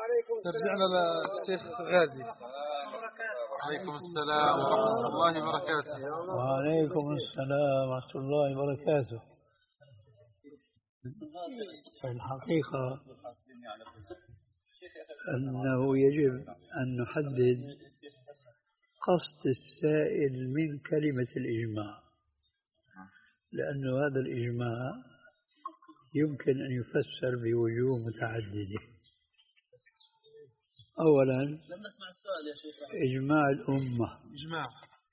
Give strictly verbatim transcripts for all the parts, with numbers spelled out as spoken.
ترجعنا للشيخ غازي. عليكم السلام ورحمة الله وبركاته. وعليكم السلام ورحمة الله وبركاته. الحقيقة أنه يجب أن نحدد قصد السائل من كلمة الإجماع، لأن هذا الإجماع يمكن أن يفسر بوجوه متعددة. أولا لم نسمع السؤال يا شيخ. إجماع الأمة. إجماع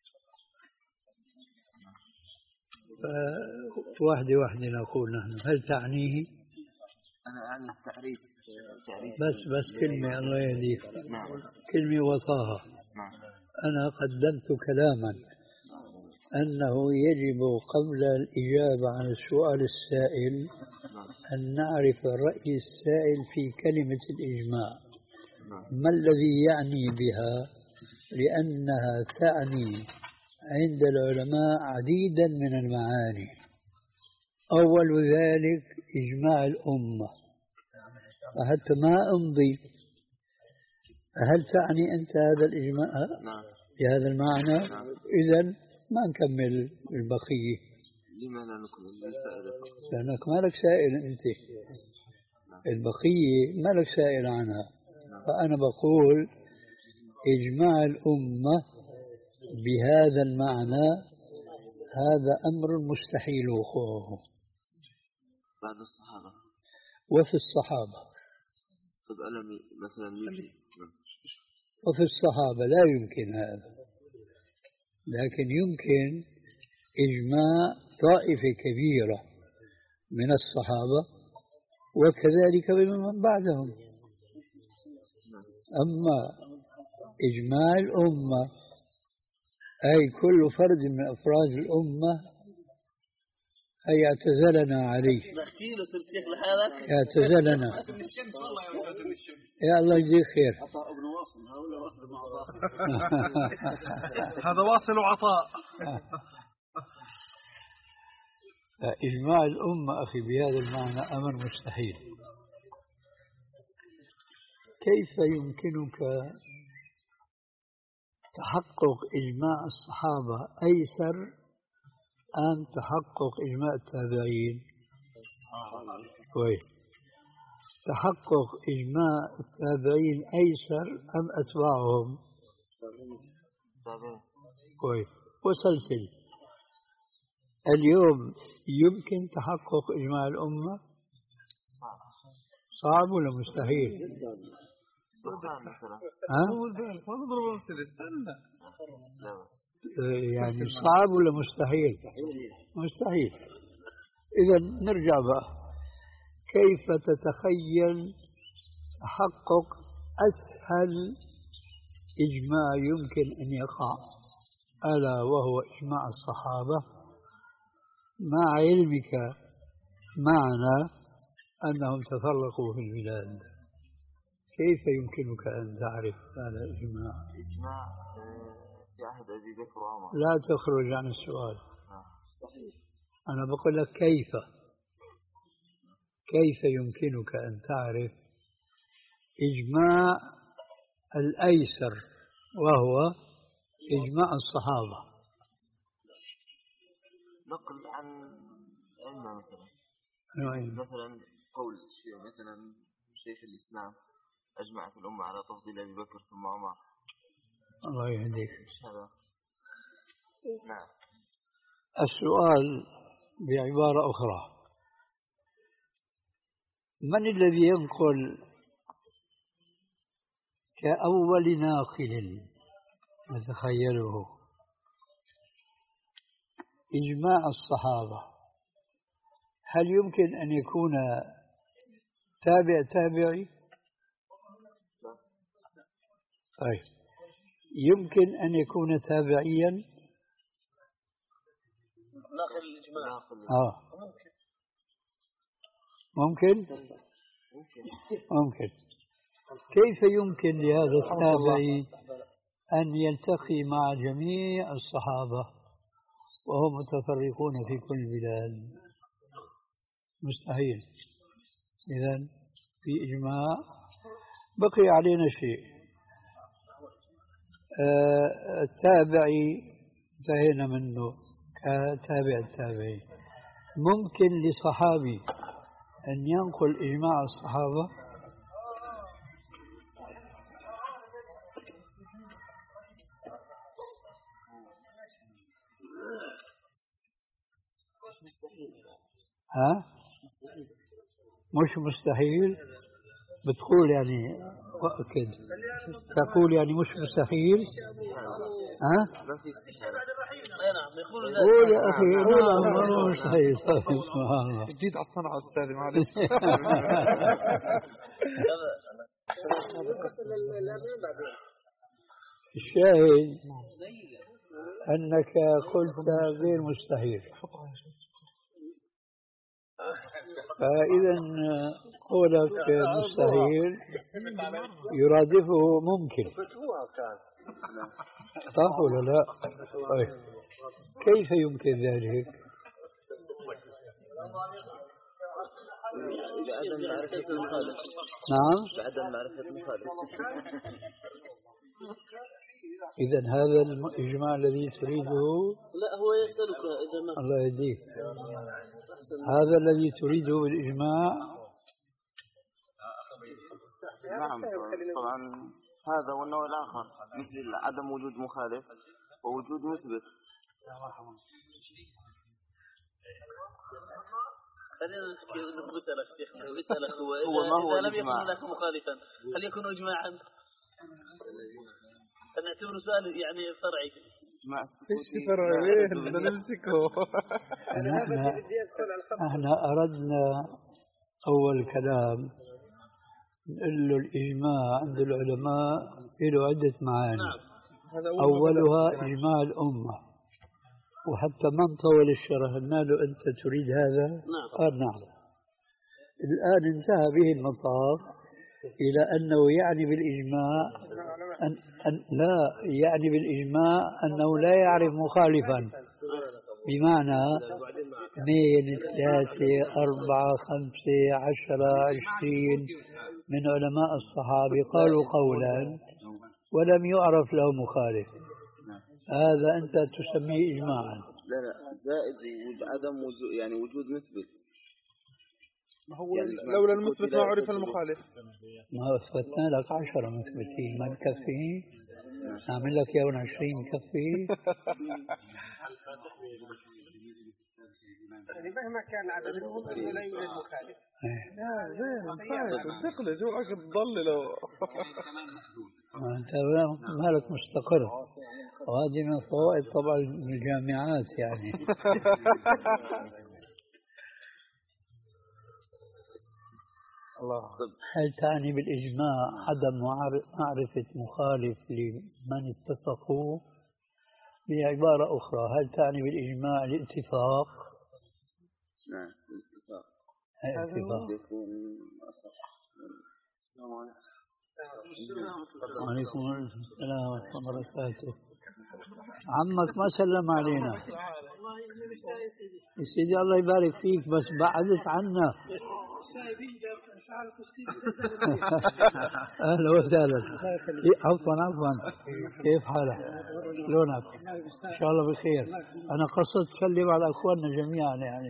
واحدة واحدة نقول نحن. هل تعنيه؟ أنا أعني التعريف. تعريف بس بس كلمة الله يهديك. نعم. كلمة وطاها. نعم. أنا قدمت كلاما أنه يجب قبل الإجابة عن السؤال السائل أن نعرف رأي السائل في كلمة الإجماع، ما الذي يعني بها، لأنها تعني عند العلماء عديدا من المعاني. أول ذلك إجماع الأمة، فحتى ما أمضي هل تعني أنت هذا الإجماع بهذا المعنى؟ إذن ما نكمل البقية. لما لا نكمل السائل؟ لأنك ما لك سائل أنت، البقية ما لك سائل عنها. فأنا بقول إجماع الأمة بهذا المعنى هذا أمر مستحيل وقوعه بعد الصحابة وفي الصحابة. طب أنا مثلا يجي وفي الصحابة لا يمكن هذا، لكن يمكن إجماع طائفة كبيرة من الصحابة وكذلك بمن بعدهم. أما إجماع الأمة أي كل فرد من أفراد الأمة أي اعتزلنا عليه، اعتزلنا. يا الله يجزيك خير. هذا واصل وعطاء. إجماع الأمة أخي بهذا المعنى أمر مستحيل. كيف يمكنك تحقق إجماع الصحابة أيسر أم تحقق إجماع التابعين؟ كويس. تحقق إجماع التابعين أيسر أم أتباعهم؟ كويس. وسلسل. اليوم يمكن تحقق إجماع الأمة؟ صعب ولا مستحيل؟ ها؟ يعني صعب ولا مستحيل؟ مستحيل. إذا نرجع بقى، كيف تتخيل تحقق أسهل إجماع يمكن أن يقع، ألا وهو إجماع الصحابة، مع علمك معنا أنهم تفرقوا في البلاد؟ كيف يمكنك أن تعرف هذا الإجماع؟ إجماع في عهد أبي بكر وعمر. لا تخرج عن السؤال. أنا بقول لك كيف كيف يمكنك أن تعرف إجماع الأيسر وهو إجماع الصحابة؟ نقل عن علمنا مثلا. نعم. مثلا قول مثلا شيخ الإسلام أجمعت الأمة على تفضيل أبي بكر ثم عمر. الله يهديك. هذا نعم. السؤال بعبارة أخرى، من الذي ينقل كأول ناقل نتخيله إجماع الصحابة؟ هل يمكن أن يكون تابع تابعي؟ طيب، يمكن أن يكون تابعيا؟ ناقل الإجماع. آه. ممكن؟ ممكن. كيف يمكن لهذا التابعي أن يلتقي مع جميع الصحابة وهم متفرقون في كل بلاد؟ مستحيل. إذن في إجماع بقي علينا شيء. آه التابعي انتهينا منه كتابع التابعي. ممكن لصحابي أن ينقل إجماع الصحابة؟ ها؟ مش مستحيل. بتقول يعني أكيد تقول يعني مش مستحيل. ها؟ قول يا أخي. لا مش مستحيل. سبحان الله. جيت على الصنعة أستاذي معلش. الشاهد أنك قلت غير مستحيل، فإذا قولك مستحيل يرادفه ممكن، صح ولا لا؟ طيب كيف يمكن ذلك؟ بعدم معرفة المخالف. نعم. بعدم معرفة المخالف. إذا هذا الإجماع الذي تريده. لا هو يسألك إذا ما. الله يهديك. هذا الذي تريده بالإجماع. نعم طبعا هذا والنوع الآخر مثل عدم وجود مخالف ووجود مثبت. خلينا نحكي نسألك شيخنا نسألك هو هو ما هو إذا لم يكن الإجماع؟ هناك مخالفا هل يكون إجماعا؟ نعتبره سؤال يعني فرعي. إجماع ايش فرعي بدنا نمسكه. نحن احنا أردنا أول كلام نقول له الإجماع عند العلماء له عدة معاني. نعم. أولها إجماع الأمة، وحتى من طول الشرح قلنا له أنت تريد هذا؟ نعم. قال نعم. الآن انتهى به المطاف إلى أنه يعني بالإجماع أن أن لا يعني بالإجماع أنه لا يعرف مخالفا، بمعنى اثنين ثلاثة أربعة خمسة عشرة عشرين من علماء الصحابة قالوا قولا ولم يعرف له مخالف، هذا أنت تسميه إجماعا. لا لا زائد عدم وجود يعني وجود مثبت. ما هو يعني لولا المثبت ما عرف المخالف. ما أثبتنا لك عشرة مثبتين ما نكفي؟ نعمل لك يوم عشرين يكفي؟ يعني مهما كان العدد المهم لا يوجد مخالف. لا زين ثقله جوعك تضلله. أنت مالك مستقر، وهذه من فوائد طبعا الجامعات يعني. الله. هل تعني بالإجماع عدم معرفة مخالف لمن اتفقوا؟ بعبارة أخرى هل تعني بالإجماع الاتفاق؟ نعم الاتفاق. الاتفاق. يكون أصح. وعليكم السلام ورحمة الله وبركاته. عمك ما سلم علينا. يا سيدي الله يبارك فيك بس بعدت عنا. أهلا وسهلا. عفوا عفوا كيف حالك؟ شلونك؟ إن شاء الله بخير. أنا قصدت أسلم على أخواننا جميعا يعني.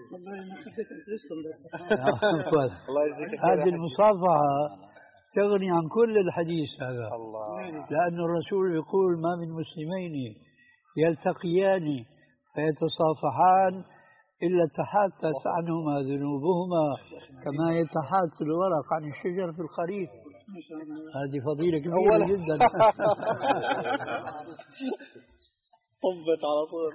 هذه المصافحة تغني عن كل الحديث هذا. الله. لأن الرسول يقول ما من مسلمين يلتقيان فيتصافحان إلا تحاتت عنهما ذنوبهما كما يتحات الورق عن الشجر في الخريف. هذه فضيلة كبيرة جدا. طبت على طول.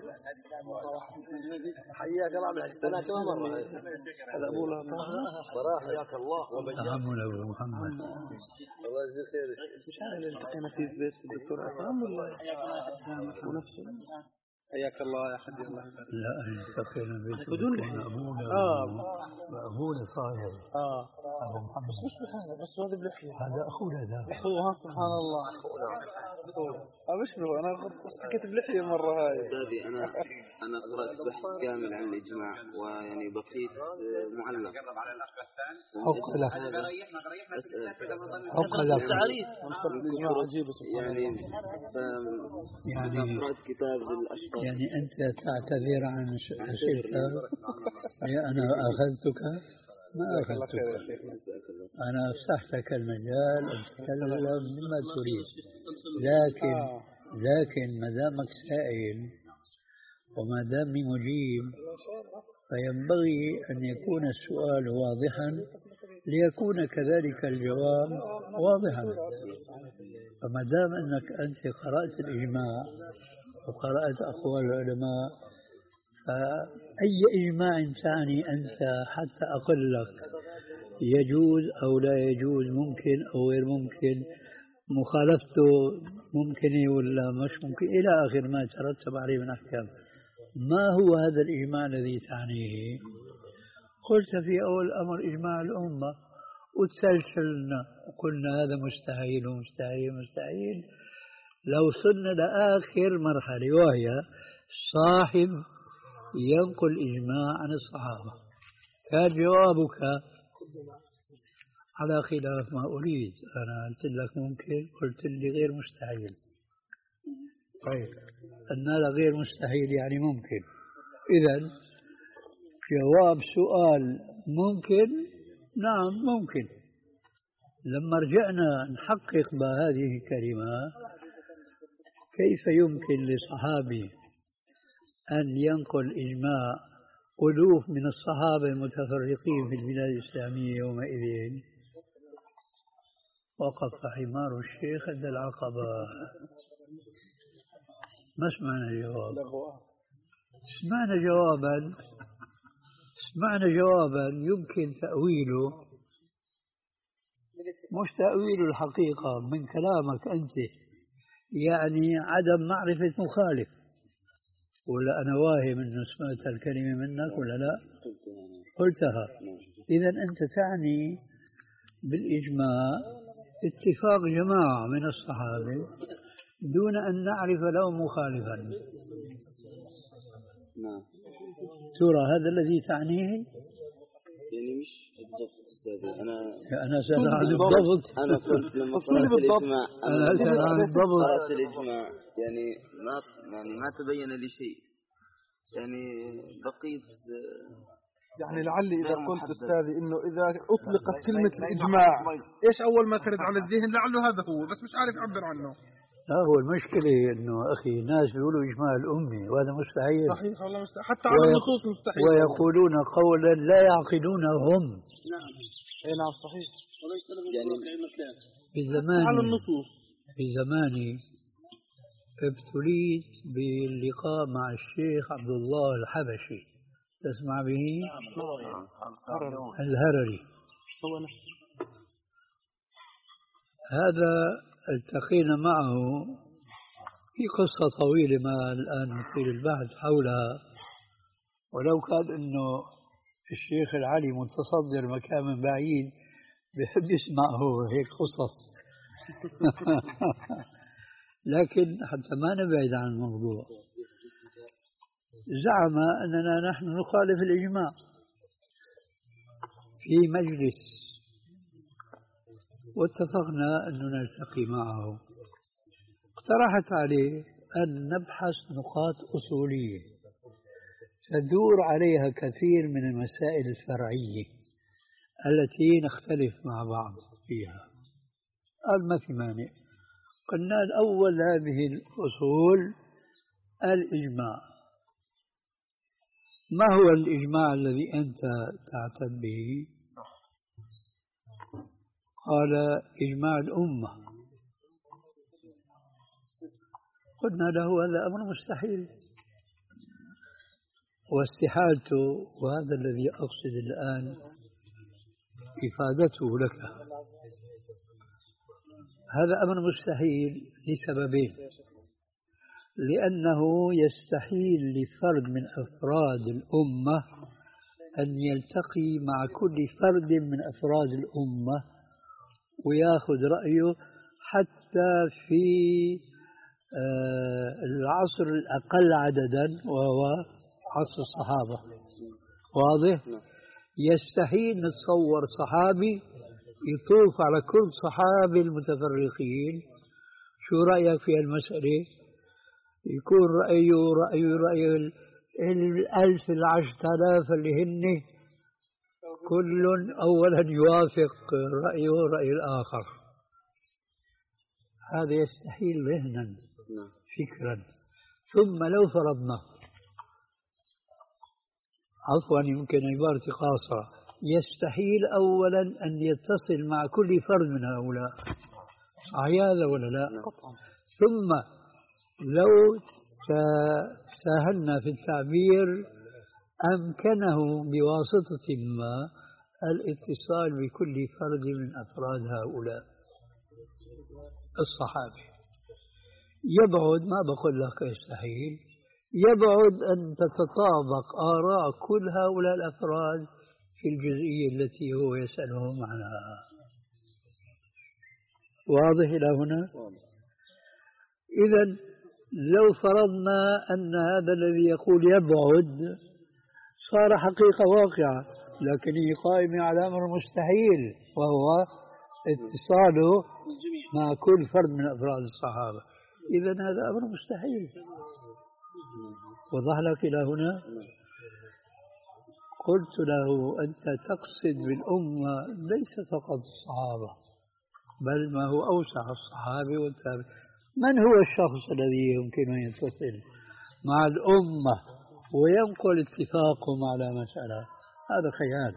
حياك الله بالعكس انا كمان مره هذا ابو له صراحه حياك الله تحمل أبو محمد. الله يجزيك خير. مش هذا اللي التقينا فيه في بيت الدكتور عصام ولا ونفسه؟ حياك الله يا حبيبي الله يبارك. لا التقينا بدون بيتك أبونا اه أبونا طاهر اه أبو محمد. بس مش بحاجة، بس هذا بلحية. هذا أخونا ذا. أخوها سبحان الله. أخوها مش هو، أنا حكيت بلحية مرة هاي. أستاذي أنا أنا قرأت بحث كامل عن الإجماع ويعني بقيت معلق. حق لك أسأل حق لك تعريف الإجماع عجيب سبحان يعني يعني قرأت كتاب الأشرف. يعني أنت تعتذر عن شيء أنا أخذتك ما أخذتك أنا أفسحتك المجال أن تتكلم مما تريد، لكن لكن ما دامك سائل وما دامني مجيب فينبغي أن يكون السؤال واضحا ليكون كذلك الجواب واضحا. فما دام أنك أنت قرأت الإجماع وقرأت أقوال العلماء فأي إجماع تعني أنت حتى أقول لك يجوز أو لا يجوز، ممكن أو غير ممكن، مخالفته ممكن ولا مش ممكن إلى آخر ما ترتب عليه من أحكام. ما هو هذا الإجماع الذي تعنيه؟ قلت في أول الأمر إجماع الأمة وتسلسلنا وقلنا هذا مستحيل ومستحيل مستحيل لو صرنا لآخر مرحلة وهي صاحب ينقل إجماع عن الصحابة. كان جوابك على خلاف ما أريد، أنا قلت لك ممكن، قلت لي غير مستحيل. طيب أن هذا غير مستحيل يعني ممكن، إذا جواب سؤال ممكن نعم ممكن. لما رجعنا نحقق بهذه الكلمة كيف يمكن لصحابي أن ينقل إجماع ألوف من الصحابة المتفرقين في البلاد الإسلامية يومئذ؟ وقف حمار الشيخ عند العقبة. ما سمعنا جواب، سمعنا جوابا سمعنا جوابا يمكن تأويله، مش تأويل الحقيقة من كلامك أنت، يعني عدم معرفة مخالف. ولا أنا واهم أنه سمعت الكلمة منك ولا لا؟ قلتها. إذا أنت تعني بالإجماع اتفاق جماعة من الصحابة دون أن نعرف له مخالفا. نعم. ترى هذا الذي تعنيه؟ يعني مش بالضبط أستاذي، أنا أنا سأل عن الضبط. أنا قلت لما قرأت الإجماع أنا سأل عن الضبط. قرأت الإجماع يعني ما يعني ما تبين لي شيء، يعني بقيت يعني لعلي إذا قلت أستاذي إنه إذا أطلقت كلمة الإجماع إيش أول ما ترد على الذهن؟ لعله هذا هو، بس مش عارف يعبر عنه. لا هو المشكلة إنه أخي ناس بيقولوا إجماع الأمة وهذا مستحيل. صحيح والله مستحيل، حتى على النصوص مستحيل. ويقولون قولا لا يعقلونه هم. نعم. إيه نعم صحيح. يعني في زماني على النصوص في زماني ابتليت باللقاء مع الشيخ عبد الله الحبشي، تسمع به؟ الهرري. هو نفسه هذا التقينا معه في قصة طويلة ما الآن نطيل البحث حولها، ولو كان إنه الشيخ العلي متصدر مكان من بعيد بحب يسمع هو هيك قصص. لكن حتى ما نبعد عن الموضوع، زعم أننا نحن نخالف الإجماع في مجلس، واتفقنا أن نلتقي معه. اقترحت عليه أن نبحث نقاط أصولية تدور عليها كثير من المسائل الفرعية التي نختلف مع بعض فيها. قال ما في مانع. قلنا الأول هذه الأصول الإجماع. ما هو الإجماع الذي أنت تعتد به؟ قال إجماع الأمة. قلنا له هذا أمر مستحيل، واستحالته، وهذا الذي أقصد الآن إفادته لك، هذا أمر مستحيل لسببين. لأنه يستحيل لفرد من أفراد الأمة أن يلتقي مع كل فرد من أفراد الأمة ويأخذ رأيه حتى في العصر الأقل عددا وهو عصر الصحابة. واضح؟ يستحيل نتصور صحابي يطوف على كل صحابي المتفرقين شو رأيك في المسألة؟ يكون رأيه رأيه رأي الألف العشرة آلاف اللي هن كل أولا يوافق رأيه رأي الآخر. هذا يستحيل ذهنا فكرا. ثم لو فرضنا، عفوا يمكن عبارتي قاصرة، يستحيل أولا أن يتصل مع كل فرد من هؤلاء، صحيح هذا ولا لا؟ ثم لو ساهلنا في التعبير أمكنه بواسطة ما الاتصال بكل فرد من أفراد هؤلاء الصحابة. يبعد، ما بقول لك يستحيل، يبعد أن تتطابق آراء كل هؤلاء الأفراد في الجزئية التي هو يسألهم عنها. واضح إلى هنا؟ إذن لو فرضنا أن هذا الذي يقول يبعد صار حقيقة واقعة، لكن هي قائمة على أمر مستحيل وهو اتصاله مع كل فرد من أفراد الصحابة. إذن هذا أمر مستحيل. وضح لك إلى هنا؟ قلت له أنت تقصد بالأمة ليس فقط الصحابة بل ما هو أوسع، الصحابة والتابعين. من هو الشخص الذي يمكن أن يتصل مع الأمة وينقل اتفاقهم على مسألة؟ هذا خيال.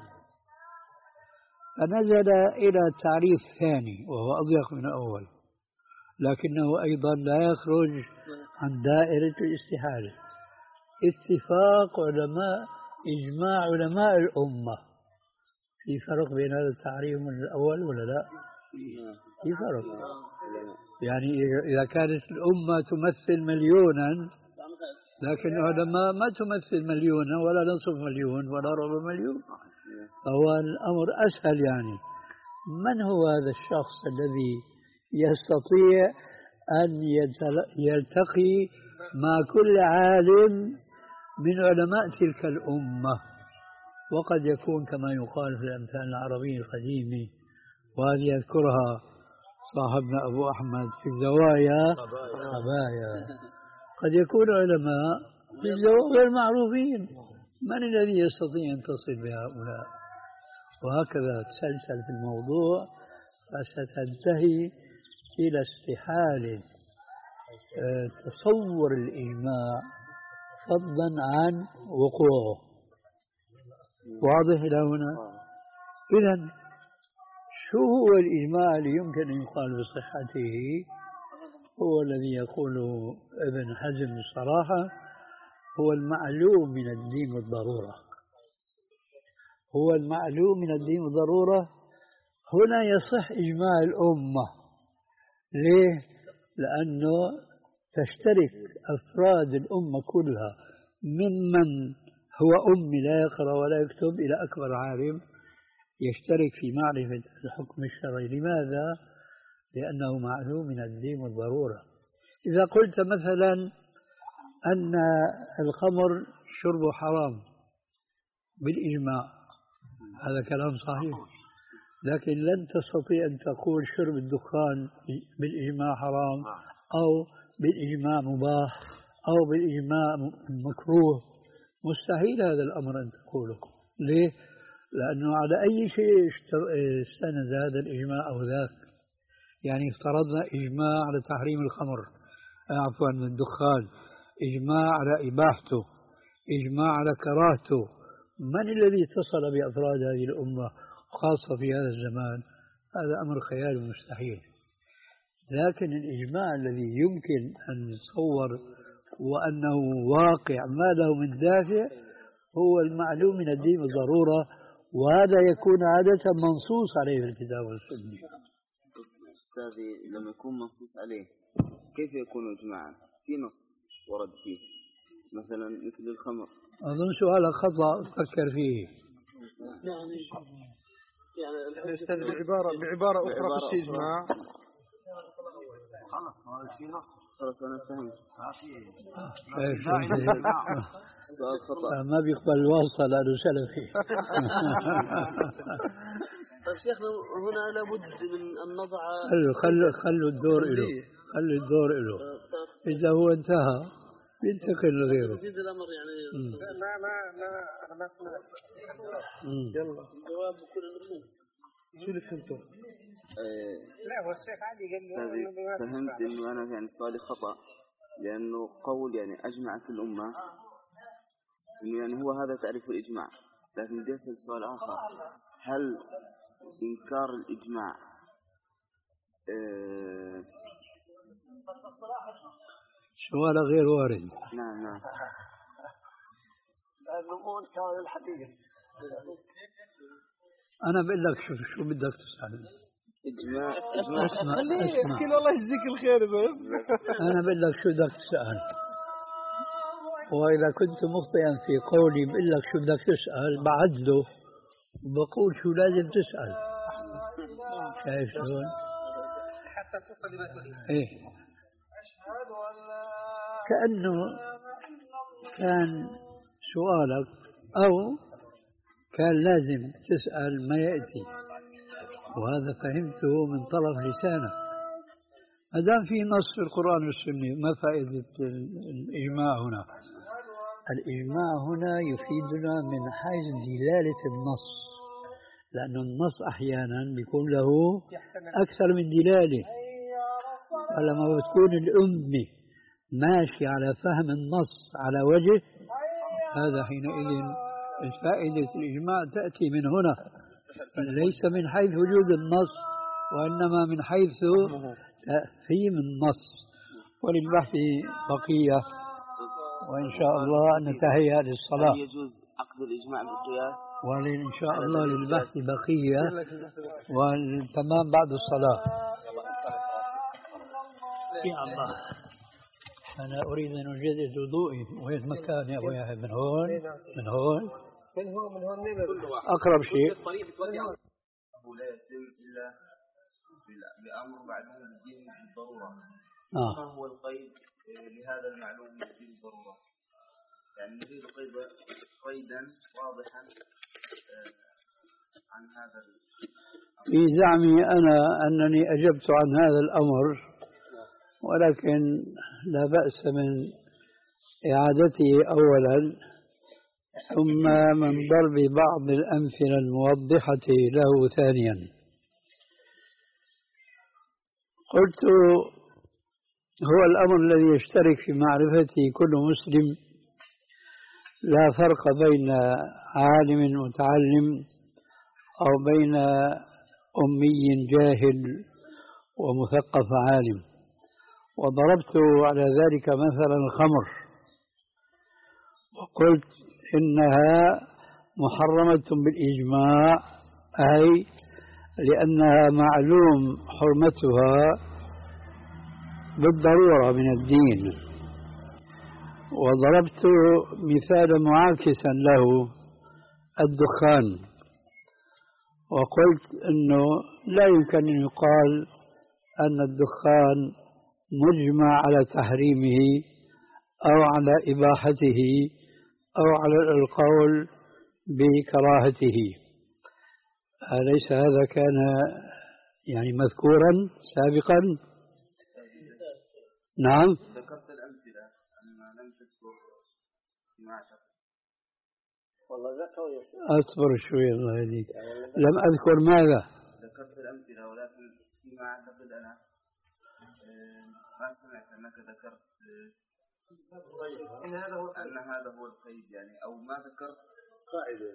فنزل إلى تعريف ثاني وهو أضيق من الأول، لكنه أيضا لا يخرج عن دائرة الاستحالة. اتفاق علماء، إجماع علماء الأمة. في فرق بين هذا التعريف من الأول ولا لا؟ في فرق. يعني إذا كانت الأمة تمثل مليونا، لكن العلماء ما تمثل مليونا ولا نصف مليون ولا ربع مليون، فهو الأمر أسهل. يعني من هو هذا الشخص الذي يستطيع أن يلتقي مع كل عالم من علماء تلك الأمة؟ وقد يكون كما يقال في الأمثال العربية القديمة، وهذه يذكرها صاحبنا أبو أحمد في الزوايا خبايا، قد يكون علماء في الزوايا غير معروفين. من الذي يستطيع أن تصل بهؤلاء؟ وهكذا تسلسل في الموضوع، فستنتهي إلى استحالة تصور الإجماع فضلا عن وقوعه. واضح إلى هنا؟ إذن شو هو الإجماع اللي يمكن أن يقال بصحته؟ هو الذي يقوله ابن حزم بصراحة، هو المعلوم من الدين والضرورة. هو المعلوم من الدين والضرورة. هنا يصح إجماع الأمة. ليه؟ لأنه تشترك أفراد الأمة كلها ممن هو أمي لا يقرأ ولا يكتب إلى أكبر عالم يشترك في معرفة الحكم الشرعي. لماذا؟ لأنه معلوم من الدين والضرورة. إذا قلت مثلا أن الخمر شربه حرام بالإجماع، هذا كلام صحيح، لكن لن تستطيع أن تقول شرب الدخان بالإجماع حرام أو بالإجماع مباح أو بالإجماع مكروه. مستحيل هذا الأمر أن تقوله. ليه؟ لأنه على أي شيء استند هذا الإجماع أو ذاك. يعني افترضنا إجماع على تحريم الخمر، عفوا الدخان، إجماع على إباحته، إجماع على كراهته. من الذي اتصل بأفراد هذه الأمة خاصة في هذا الزمان؟ هذا أمر خيال مستحيل. لكن الإجماع الذي يمكن أن نتصور وأنه واقع ما له من دافع هو المعلوم من الدين بالضرورة، وهذا يكون عادة منصوص عليه في الكتاب والسنة. أستاذي لما يكون منصوص عليه كيف يكون إجماعا؟ في نص ورد فيه مثلا مثل الخمر. أظن سؤالك خطأ، فكر فيه. نعم يعني الأستاذ بعبارة بعبارة أخرى في الإجماع. خلاص خلاص أنا فهمت. سؤال خطأ. ما بيقبل الواسطة لأنه سلفي. طيب شيخنا هنا لابد من أن نضع خلوا خلوا خلوا الدور له، خلوا الدور له. إذا هو انتهى ينتقل لغيره. يزيد الأمر يعني. لا لا لا أنا ما سمعت. يلا الجواب بكل النفوذ. شو اللي فهمته؟ لا هو الشيخ عادي قال له فهمت إنه أنا يعني سؤالي خطأ، لأنه قول يعني أجمعت الأمة إنه يعني هو هذا تعريف الإجماع، لكن بدي أسأل سؤال آخر، هل إنكار الإجماع آه سؤال غير وارد. نعم نعم. لأنه مو إنكار الحديث. أنا بقول لك شو شو بدك تسأل. إجماع إجماع. اسمع اسمع. كل الله يجزيك الخير بس. أنا بقول لك شو بدك تسأل، وإذا كنت مخطئا في قولي بقول لك شو بدك تسأل بعدله بقول شو لازم تسأل. شايف شلون؟ حتى توصل لما تريد. إيه. كأنه كان سؤالك أو كان لازم تسأل ما يأتي، وهذا فهمته من طرف لسانك. ما دام في نص في القرآن والسنة ما فائدة الإجماع هنا؟ الإجماع هنا يفيدنا من حيث دلالة النص، لأن النص أحيانا بيكون له أكثر من دلالة، فلما بتكون الأمة ماشي على فهم النص على وجه، هذا حينئذ فائدة الإجماع تأتي من هنا، ليس من حيث وجود النص وإنما من حيث تفهيم النص. وللبحث بقية، وإن شاء الله نتهيأ للصلاة. يجوز عقد الإجماع بالقياس؟ وإن شاء الله للبحث بقية والتمام بعد الصلاة. يا الله، أنا أريد أن أجدد وضوئي. وين مكان يا أبويا؟ من هون من هون من هون من هون أقرب شيء. أبو لا يتم إلا بأمر معلوم الدين بالضرورة. آه. ما هو القيد لهذا المعلوم الدين بالضرورة؟ يعني نريد قيد قيدا واضحا عن هذا. في زعمي أنا أنني أجبت عن هذا الأمر، ولكن لا بأس من إعادته أولا، ثم من ضرب بعض الأمثلة الموضحة له ثانيا. قلت هو الأمر الذي يشترك في معرفته كل مسلم، لا فرق بين عالم متعلم أو بين أمي جاهل ومثقف عالم. وضربت على ذلك مثلا الخمر، وقلت إنها محرمة بالإجماع، أي لأنها معلوم حرمتها بالضرورة من الدين. وضربت مثالا معاكسا له الدخان، وقلت أنه لا يمكن أن يقال أن الدخان مجمع على تحريمه أو على إباحته أو على القول بكراهته. أليس هذا كان يعني مذكورا سابقا؟ نعم. ذكرت الأمثلة أما لم تذكر ما شخص. والله ذكر. أصبر شوي الله يهديك. لم أذكر ماذا؟ ذكرت الأمثلة، ولكن فيما أعتقد أنا ما سمعت أنك ذكرت إن هذا هو أن هذا هو القيد، يعني أو ما ذكرت قاعدة،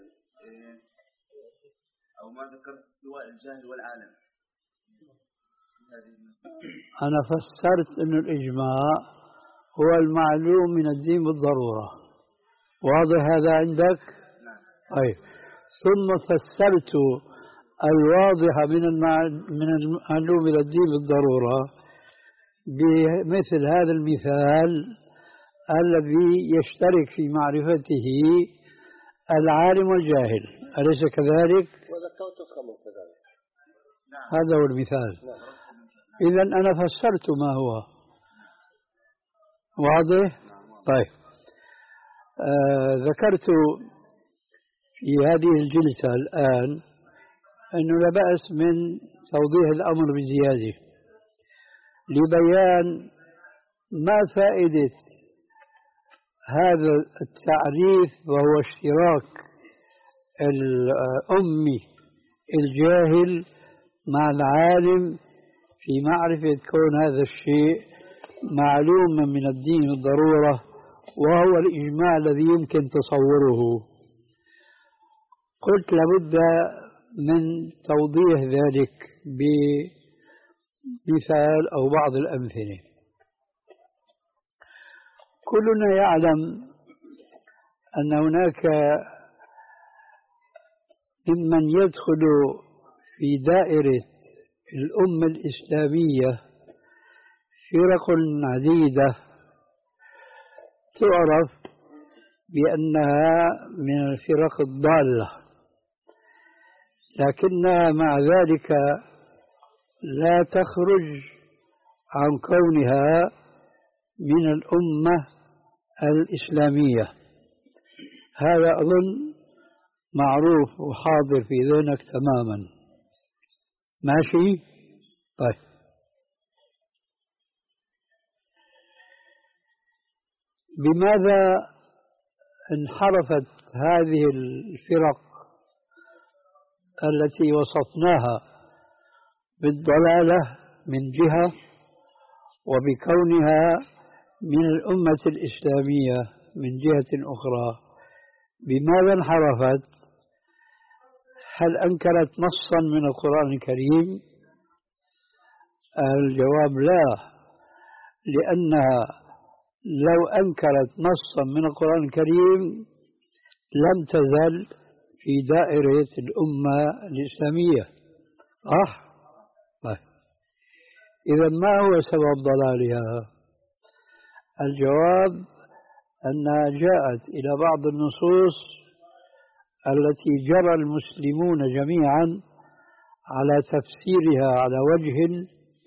أو ما ذكرت استواء الجاهل والعالم. أنا فسرت أن الإجماع هو المعلوم من الدين بالضرورة. واضح هذا عندك؟ نعم. طيب، ثم فسرت الواضح من من المعلوم من الدين بالضرورة بمثل هذا المثال الذي يشترك في معرفته العالم والجاهل، أليس كذلك؟ وذكرت الخمر كذلك. هذا هو المثال. إذا أنا فسرت ما هو واضح؟ طيب، آه ذكرت في هذه الجلسة الآن أنه لا بأس من توضيح الأمر بزيادة لبيان ما فائدة هذا التعريف، وهو اشتراك الأمي الجاهل مع العالم في معرفة كون هذا الشيء معلوما من الدين بالضرورة، وهو الإجماع الذي يمكن تصوره. قلت لابد من توضيح ذلك بمثال أو بعض الأمثلة. كلنا يعلم أن هناك ممن يدخل في دائرة الأمة الإسلامية فرق عديدة تعرف بأنها من الفرق الضالة، لكنها مع ذلك لا تخرج عن كونها من الأمة الإسلامية. هذا أظن معروف وحاضر في ذهنك تماما. ماشي؟ طيب، بماذا انحرفت هذه الفرق التي وصفناها بالضلالة من جهة، وبكونها من الأمة الإسلامية من جهة أخرى؟ بماذا انحرفت؟ هل أنكرت نصا من القرآن الكريم؟ الجواب لا، لأنها لو أنكرت نصا من القرآن الكريم لم تزل في دائرة الأمة الإسلامية. صح؟ طيب، إذا ما هو سبب ضلالها؟ الجواب أنها جاءت إلى بعض النصوص التي جرى المسلمون جميعا على تفسيرها على وجه،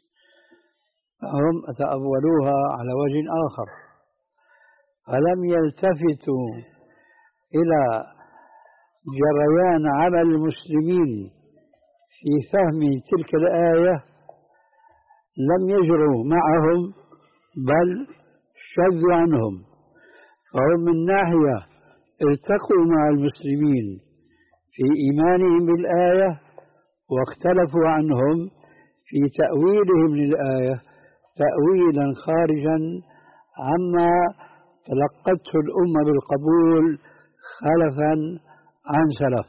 هم تأولوها على وجه آخر، فلم يلتفتوا إلى جريان عمل المسلمين في فهم تلك الآية، لم يجروا معهم بل شذوا عنهم. فهم من ناحية التقوا مع المسلمين في إيمانهم بالآية، واختلفوا عنهم في تأويلهم للآية تأويلا خارجا عما تلقته الأمة بالقبول خلفا عن سلف.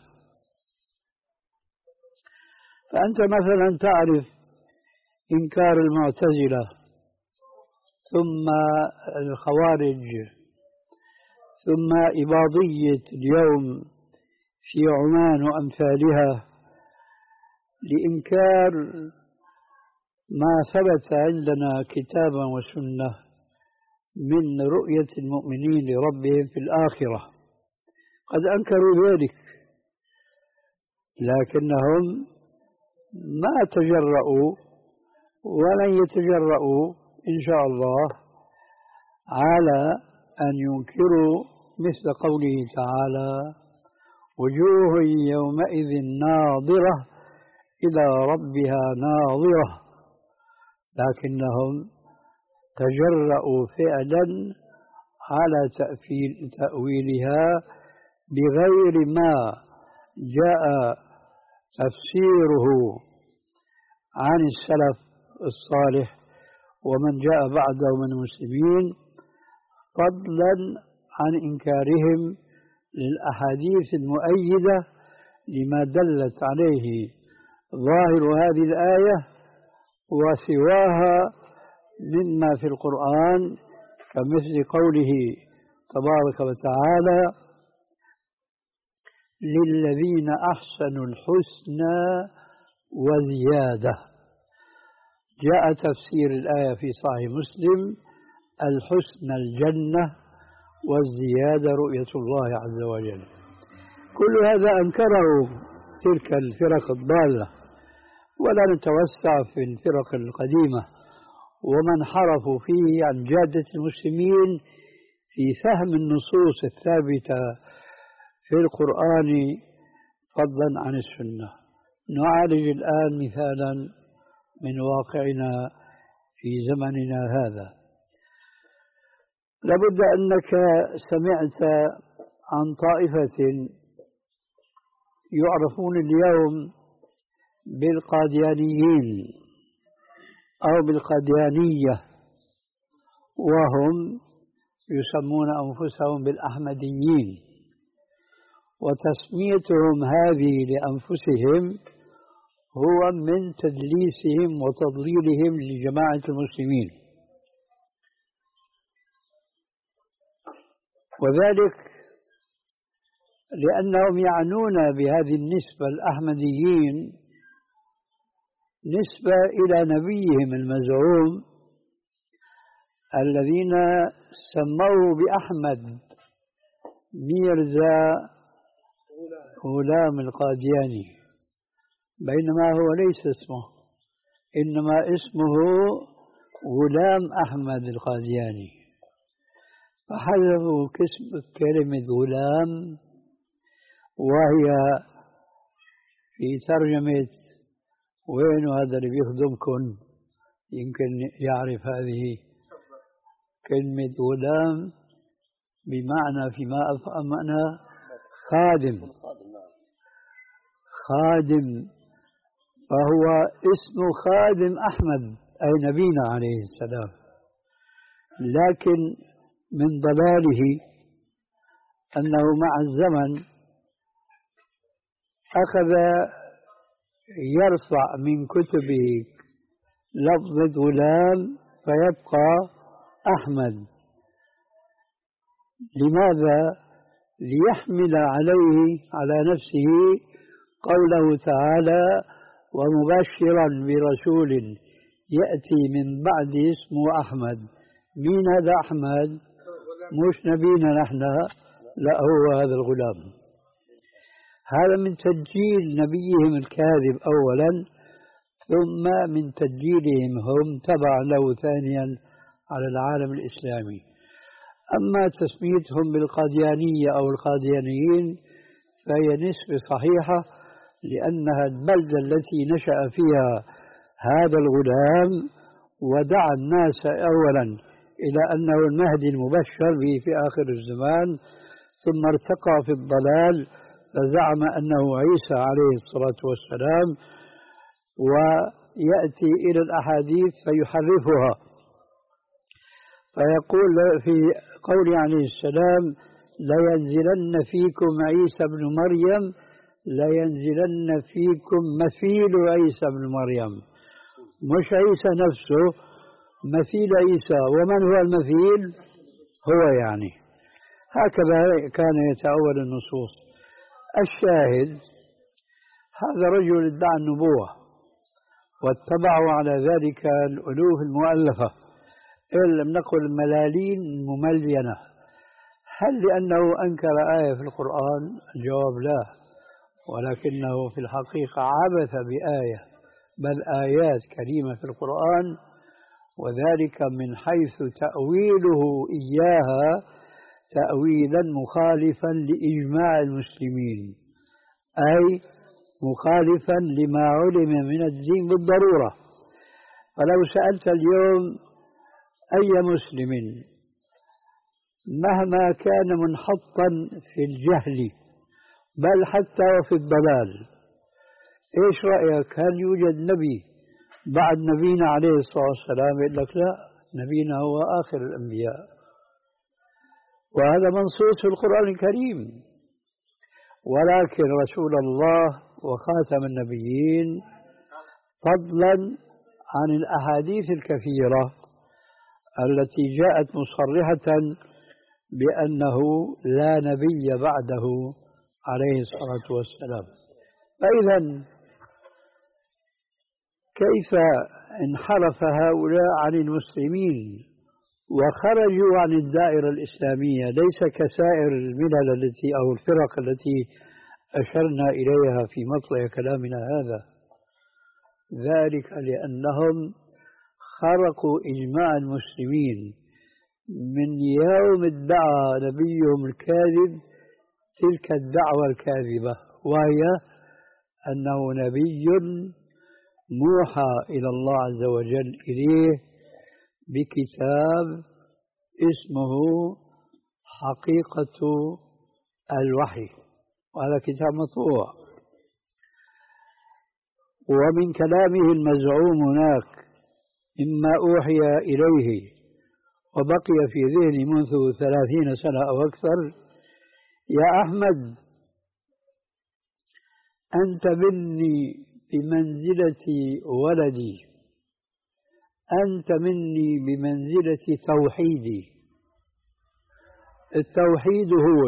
فأنت مثلا تعرف إنكار المعتزلة، ثم الخوارج، ثم إباضية اليوم في عمان وأمثالها، لإنكار ما ثبت عندنا كتابا وسنة من رؤية المؤمنين لربهم في الآخرة. قد أنكروا ذلك، لكنهم ما تجرؤوا ولن يتجرؤوا إن شاء الله على أن ينكروا مثل قوله تعالى: وجوه يومئذ ناظرة إلى ربها ناظرة. لكنهم تجرؤوا فعلا على تأويلها بغير ما جاء تفسيره عن السلف الصالح ومن جاء بعده من المسلمين، فضلا عن إنكارهم للأحاديث المؤيدة لما دلت عليه ظاهر هذه الآية وسواها مما في القرآن، كمثل قوله تبارك وتعالى: للذين أحسنوا الحسنى وزيادة. جاء تفسير الآية في صحيح مسلم: الحسنى الجنة والزيادة رؤية الله عز وجل. كل هذا أنكره تلك الفرق الضالة، ولا نتوسع في الفرق القديمة ومن حرفوا فيه عن جادة المسلمين في فهم النصوص الثابتة في القرآن فضلا عن السنة. نعالج الآن مثالا من واقعنا في زمننا هذا. لابد أنك سمعت عن طائفة يعرفون اليوم بالقاديانيين أو بالقاديانية، وهم يسمون أنفسهم بالأحمديين، وتسميتهم هذه لأنفسهم هو من تدليسهم وتضليلهم لجماعة المسلمين، وذلك لأنهم يعنون بهذه النسبة الأحمديين نسبة إلى نبيهم المزعوم الذين سموه بأحمد ميرزا غلام القادياني، بينما هو ليس اسمه، إنما اسمه غلام أحمد القادياني، فحذفوا كلمة غلام، وهي في ترجمة وين هذا اللي بيخدمكم يمكن يعرف هذه كلمة غلام بمعنى فيما أفهم أنا خادم، خادم، فهو اسم خادم أحمد أي نبينا عليه السلام، لكن من ضلاله أنه مع الزمن أخذ يرفع من كتبه لفظ غلام فيبقى أحمد. لماذا؟ ليحمل عليه على نفسه قوله تعالى ومبشرا برسول يأتي من بعد اسمه أحمد. مين هذا أحمد؟ مش نبينا نحن، لا هو هذا الغلام. هذا من تسجيل نبيهم الكاذب أولا، ثم من تسجيلهم هم تبع له ثانيا على العالم الإسلامي. أما تسميتهم بالقاديانية أو القاديانيين فهي نسبة صحيحة، لأنها البلدة التي نشأ فيها هذا الغلام ودعا الناس أولا إلى أنه المهدي المبشر به في آخر الزمان، ثم ارتقى في الضلال فزعم أنه عيسى عليه الصلاة والسلام، ويأتي إلى الأحاديث فيحرفها، فيقول في قول عليه السلام لينزلن فيكم عيسى بن مريم، لينزلن فيكم مثيل عيسى بن مريم، مش عيسى نفسه، مثيل عيسى. ومن هو المثيل؟ هو يعني. هكذا كان يتأول النصوص. الشاهد هذا رجل ادعى النبوة واتبعوا على ذلك الألوف المؤلفة، إن لم نقل ملالين مملينة. هل لأنه أنكر آية في القرآن؟ الجواب لا، ولكنه في الحقيقة عبث بآية، بل آيات كريمة في القرآن، وذلك من حيث تأويله إياها تأويلا مخالفا لإجماع المسلمين، أي مخالفا لما علم من الدين بالضرورة. فلو سألت اليوم أي مسلم مهما كان منحطا في الجهل بل حتى وفي الضلال، إيش رأيك؟ هل يوجد نبي بعد نبينا عليه الصلاة والسلام؟ يقول لك لا، نبينا هو آخر الأنبياء، وهذا منصوص في القرآن الكريم. ولكن رسول الله وخاتم النبيين فضلا عن الأحاديث الكثيرة التي جاءت مصرحة بأنه لا نبي بعده عليه الصلاة والسلام. فإذا كيف انحرف هؤلاء عن المسلمين وخرجوا عن الدائرة الإسلامية، ليس كسائر الملل التي أو الفرق التي أشرنا إليها في مطلع كلامنا هذا، ذلك لأنهم خرقوا إجماع المسلمين من يوم ادعى نبيهم الكاذب تلك الدعوة الكاذبة، وهي أنه نبي موحى إلى الله عز وجل إليه بكتاب اسمه حقيقة الوحي، وهذا كتاب مطبوع. ومن كلامه المزعوم هناك مما أوحي إليه وبقي في ذهني منذ ثلاثين سنة أو أكثر: يا أحمد أنت مني بمنزلة ولدي، أنت مني بمنزلة توحيدي. التوحيد هو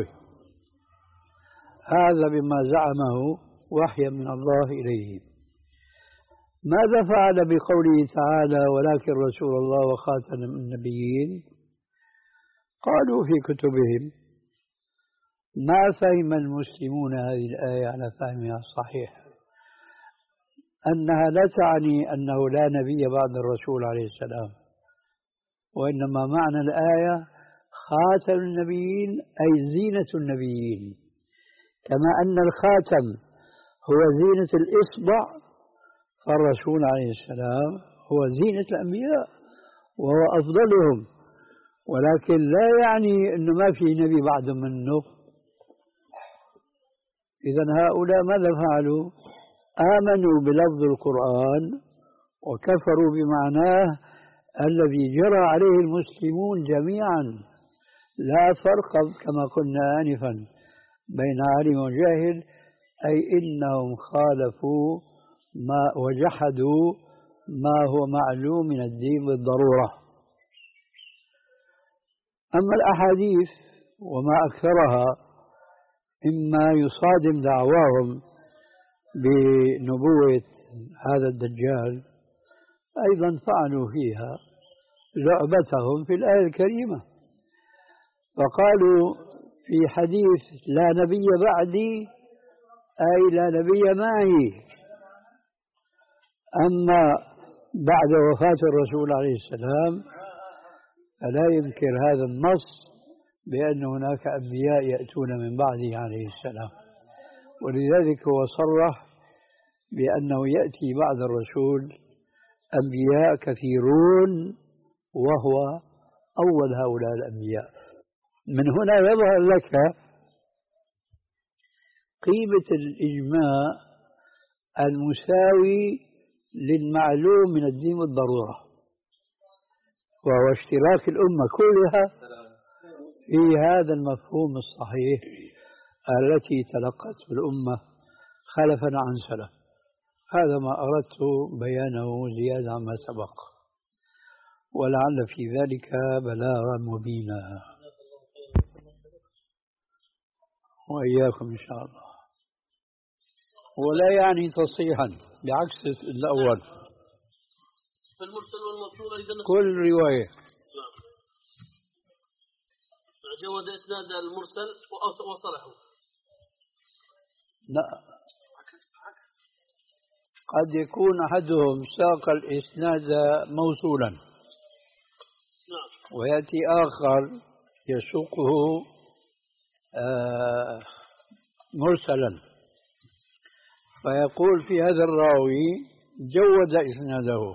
هذا بما زعمه وحيا من الله إليه. ماذا فعل بقوله تعالى ولكن رسول الله وخاتم النبيين؟ قالوا في كتبهم ما فهم المسلمون هذه الآية على فهمها الصحيح، أنها لا تعني أنه لا نبي بعد الرسول عليه السلام، وإنما معنى الآية خاتم النبيين أي زينة النبيين، كما أن الخاتم هو زينة الإصبع، فالرسول عليه السلام هو زينة الأنبياء وهو أفضلهم، ولكن لا يعني أنه ما في نبي بعد منه. إذن هؤلاء ماذا فعلوا؟ آمنوا بلفظ القرآن وكفروا بمعناه الذي جرى عليه المسلمون جميعا، لا فرق كما قلنا آنفا بين عالم وجاهل، أي إنهم خالفوا ما وجحدوا ما هو معلوم من الدين بالضرورة. أما الأحاديث وما أكثرها إما يصادم دعواهم بنبوة هذا الدجال، أيضا فعلوا فيها لعبتهم في الآية الكريمة، فقالوا في حديث لا نبي بعدي أي لا نبي معي. أما بعد وفاة الرسول عليه السلام فلا ينكر هذا النص بأن هناك أنبياء يأتون من بعده عليه السلام، ولذلك هو صرح بأنه يأتي بعد الرسول أنبياء كثيرون وهو أول هؤلاء الأنبياء. من هنا يظهر لك قيمة الإجماع المساوي للمعلوم من الدين بالضرورة، وهو اشتراك الأمة كلها في هذا المفهوم الصحيح التي تلقته الأمة خلفا عن سلف. هذا ما أردت بيانه زيادة عما سبق، ولعل في ذلك بلاغا مبينا، وإياكم إن شاء الله. ولا يعني تصحيحا بعكس الأول، في المرسل والموصول أيضا كل رواية جود إسناد المرسل وصله. لا، قد يكون أحدهم ساق الإسناد موصولا ويأتي آخر يسوقه آه مرسلا، فيقول في هذا الراوي جود إسناده.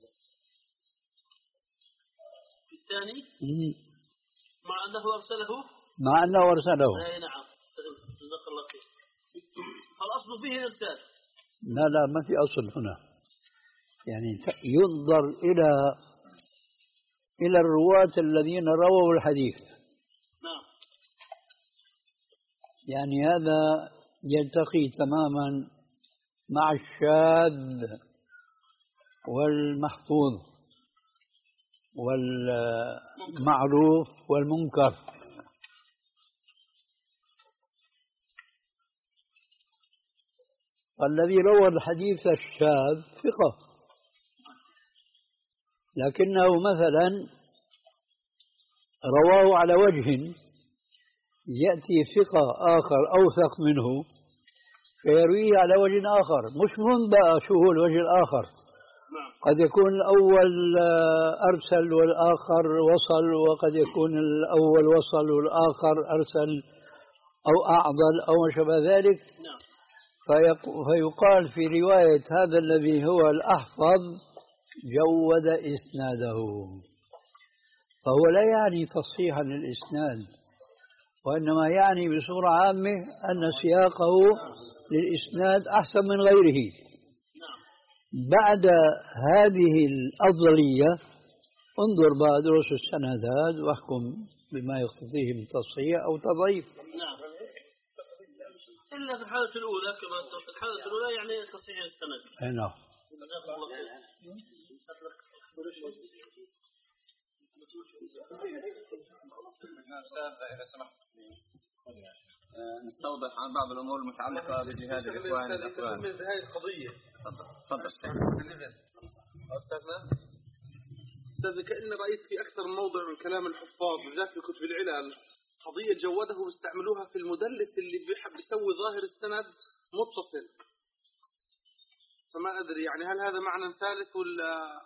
الثاني مع أنه أرسله مع أنه أرسله. أي نعم، جزاك الله خير. الأصل فيه الإرسال. لا لا، ما في أصل هنا، يعني ينظر إلى إلى الرواة الذين رووا الحديث. نعم. يعني هذا يلتقي تماما مع الشاذ والمحفوظ والمعروف والمنكر. الذي روى الحديث الشاذ ثقة، لكنه مثلا رواه على وجه يأتي ثقة آخر أوثق منه فيرويه على وجه آخر، مش مهم بقى شو هو الوجه الآخر. قد يكون الأول أرسل والآخر وصل، وقد يكون الأول وصل والآخر أرسل أو أعضل أو ما شابه ذلك. فيقال في رواية هذا الذي هو الأحفظ جود إسناده، فهو لا يعني تصحيحا للإسناد، وإنما يعني بصورة عامة أن سياقه للإسناد أحسن من غيره. بعد هذه الأفضلية انظر بقى دروس السندات واحكم بما يقتضيه من تصحيح أو تضعيف. نعم. إلا في الحالة الأولى كما في الحالة الأولى يعني تصحيح السند. نعم. إذا سمحت نستوضح عن بعض الأمور المتعلقة بجهاد الإخوان الأخوان. من هذه القضية. تفضل. أستاذنا أستاذ كأني رأيت في أكثر من موضع من كلام الحفاظ بالذات في كتب العلل قضية جوده واستعملوها في المدلس اللي بيحب يسوي ظاهر السند متصل، فما أدري يعني هل هذا معنى ثالث ولا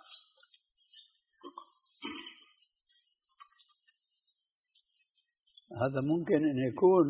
هذا ممكن أن يكون،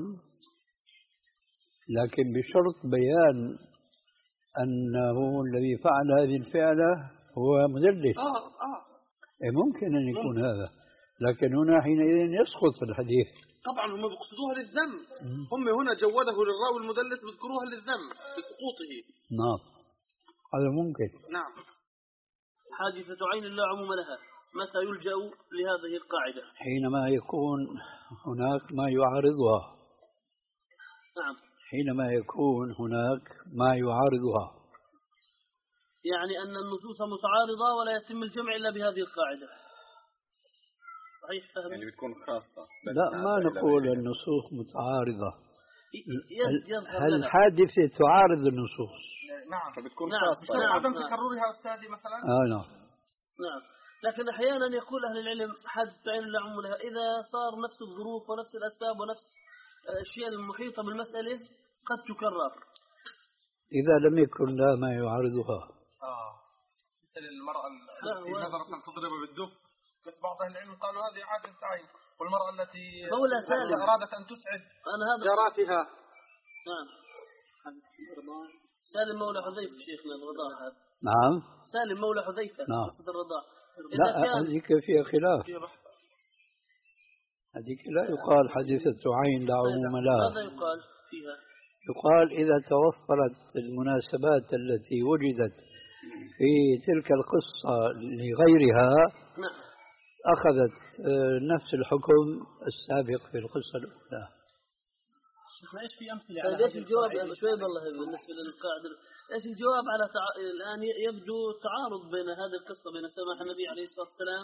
لكن بشرط بيان أنه الذي فعل هذه الفعلة هو مدلس. آه آه ممكن أن يكون ممكن. هذا، لكن هنا حينئذ يسقط في الحديث. طبعا هم بيقصدوها للذم، هم هنا جوده للراوي المدلس بيذكروها للذم بسقوطه. نعم هذا ممكن. نعم. حادثة عين لا عموم لها، متى يلجأ لهذه القاعدة؟ حينما يكون هناك ما يعارضها. نعم. حينما يكون هناك ما يعارضها، يعني أن النصوص متعارضة ولا يتم الجمع إلا بهذه القاعدة. صحيح فهم؟ يعني بتكون خاصة. لا ما نقول النصوص متعارضة. هل الحادثة تعارض النصوص؟ نعم فبتكون نعم. خاصة. نعم. عدم تكررها أستاذي مثلا. آه نعم. نعم. لكن أحيانا يقول أهل العلم حادثة عين لا عموم لها، إذا صار نفس الظروف ونفس الأسباب ونفس الأشياء المحيطة بالمسألة قد تكرر إذا لم يكن لا ما يعارضها. آه مثل المرأة التي نظرت أن تضرب بالدف، بس بعض أهل العلم قالوا هذه حادثة عين، والمرأة التي أرادت أن تسعد جاراتها. نعم. سالم مولى حذيفة شيخنا الرضاع هذا. نعم. سالم مولى حذيفة. نعم. قصة الرضاع. لا هذيك فيها خلاف. هذيك لا يقال حادثة عين لا عموم لها. ماذا يقال فيها؟ يقال إذا توفرت المناسبات التي وجدت في تلك القصة لغيرها نعم. أخذت نفس الحكم السابق في القصة الأولى. شيخنا ايش في أمثلة على ايش الجواب شوي بالله بالنسبة للقاعدة؟ ايش الجواب على تع... الآن يبدو تعارض بين هذه القصة بين سماح النبي عليه الصلاة والسلام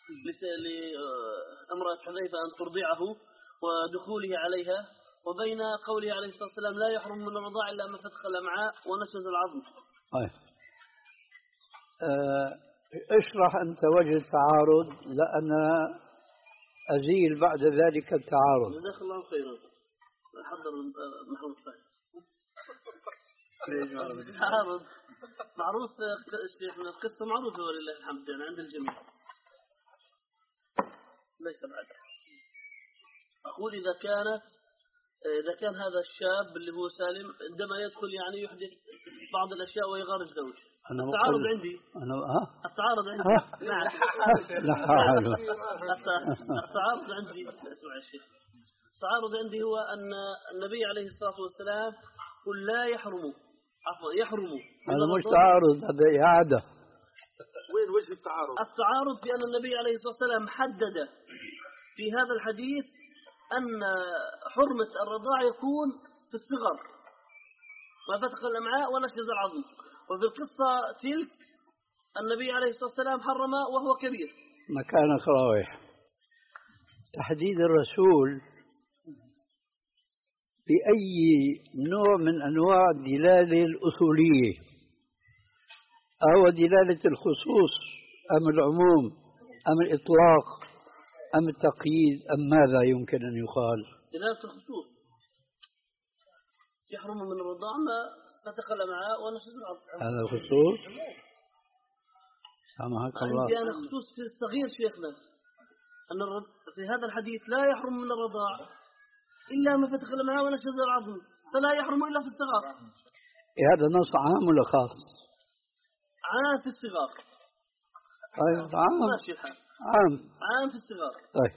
لامرأة حذيفة أن ترضعه ودخوله عليها، وبين قوله عليه الصلاة والسلام لا يحرم من الرضاع إلا ما فتق الأمعاء ونشز العظم. طيب أه اشرح أنت وجه التعارض لأن أزيل بعد ذلك التعارض. جزاك الله خيرا. حضر محمود فهد. تعارض معروف شيخنا، القصة معروفة ولله الحمد يعني عند الجميع ليس بعد. أقول إذا كانت إذا كان هذا الشاب اللي هو سالم عندما يدخل يعني يحدث بعض الأشياء ويغار الزوج، التعارض عندي أنا ها التعارض عندي نعم التعارض عندي اسمع يا شيخ، التعارض عندي هو أن النبي عليه الصلاة والسلام قل لا يحرم عفوا يحرم. هذا مش تعارض، هذا إعادة. وين وجه التعارض؟ التعارض في أن النبي عليه الصلاة والسلام حدد في هذا الحديث أن حرمة الرضاع يكون في الصغر ما فتق الأمعاء ونشز العظم، وفي القصة تلك النبي عليه الصلاة والسلام حرم وهو كبير. مكان خراويح. تحديد الرسول بأي نوع من أنواع الدلالة الأصولية أو دلالة الخصوص أم العموم أم الإطلاق أم التقييد أم ماذا يمكن أن يقال؟ دلالة الخصوص، يحرم من الرضاع ما فتقل معاه ونشز العظم. هذا خصوص؟ سامحك الله. عندي أنا خصوص في الصغير شيخنا، أن في هذا الحديث لا يحرم من الرضاع إلا ما فتقل معاه ونشز العظم، فلا يحرم إلا في الصغار. هذا نص عام ولا خاص؟ عام في الصغار. طيب عام. ماشي الحال. عام. عام في الصغار. طيب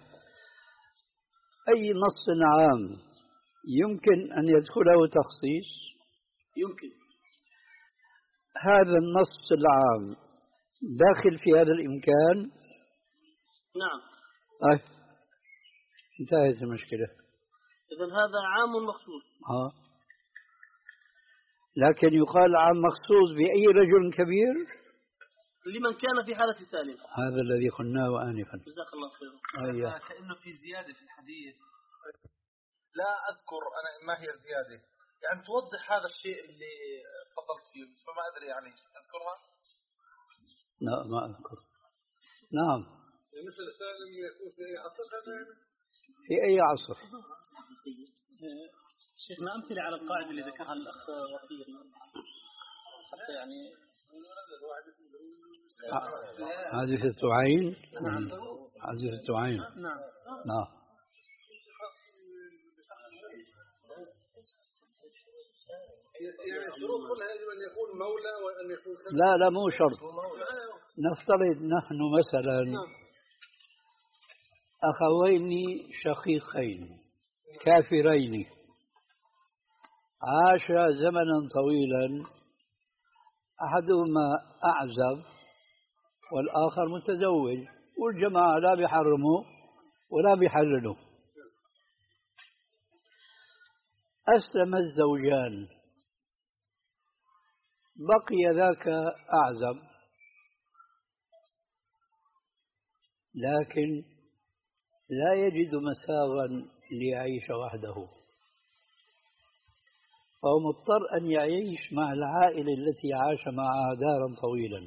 أي نص عام يمكن أن يدخله تخصيص؟ يمكن. هذا النص العام داخل في هذا الإمكان؟ نعم. طيب انتهت المشكلة. إذن هذا عام مخصوص. آه. لكن يقال عام مخصوص بأي رجل كبير؟ لمن كان في حالة سالم. هذا الذي قلناه آنفا. جزاك الله خير. أيه. كأنه في زيادة في الحديث، لا أذكر أنا ما هي الزيادة، يعني توضح هذا الشيء اللي فضلت فيه، فما أدري يعني تذكرها؟ لا ما أذكر. نعم. مثل سالم يكون في أي عصر هذا؟ في أي عصر؟ شيخنا أمثلة على القاعدة اللي ذكرها الأخ وفير حتى يعني حادثة عين. حادثة عين. نعم. نعم. يعني الشروط كلها يجب أن يكون مولى وأن يكون لا لا مو شرط. نفترض نحن مثلا أخوين شقيقين كافرين عاشا زمنا طويلا، أحدهما أعزب والآخر متزوج، والجماعة لا بيحرموا ولا بيحللوا. أسلم الزوجان، بقي ذاك أعزب لكن لا يجد مساغا ليعيش وحده، فهو مضطر أن يعيش مع العائلة التي عاش معها دارا طويلا.